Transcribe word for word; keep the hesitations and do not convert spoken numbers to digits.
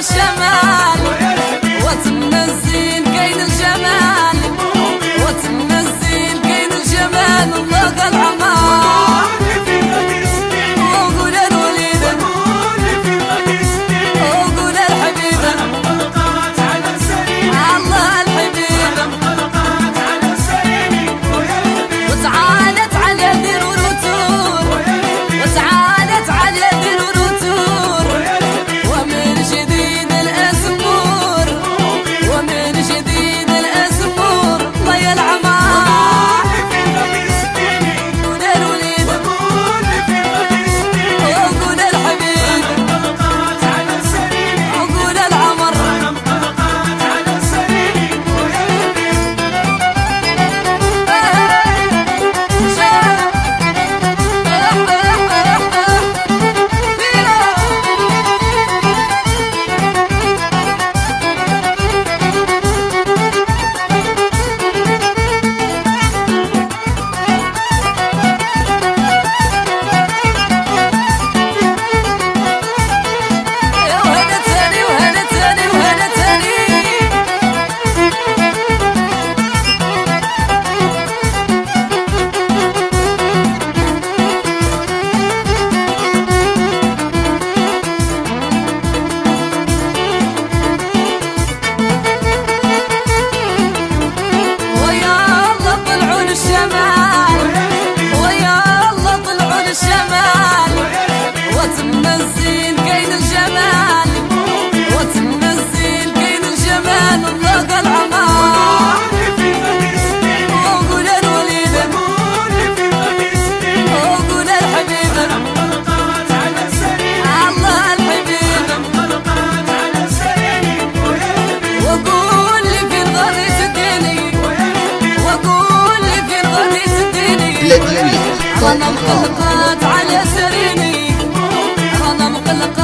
الشمال وتم الزين كاين الجمال وتم الزين كاين الجمال الله قال عمار وقول الوليد وقول الحبيب الله الحبيب وتعالت على دير ورتور وتعالت على دير ورتور ومن جديد الأزمور ومن جديد الأزمور الله يا العمار وقول الوليد وقول الحبيب وقول العمر الشمال وتم الزين كاين الجمال وتم الزين كاين الجمال الله قال عمار وقول الوليد وقول الحبيب الله الحبيب وقول لي فين غادي تديني وقول لي فين غادي تديني بلادية انا مقلقات على سريني انا مقلقات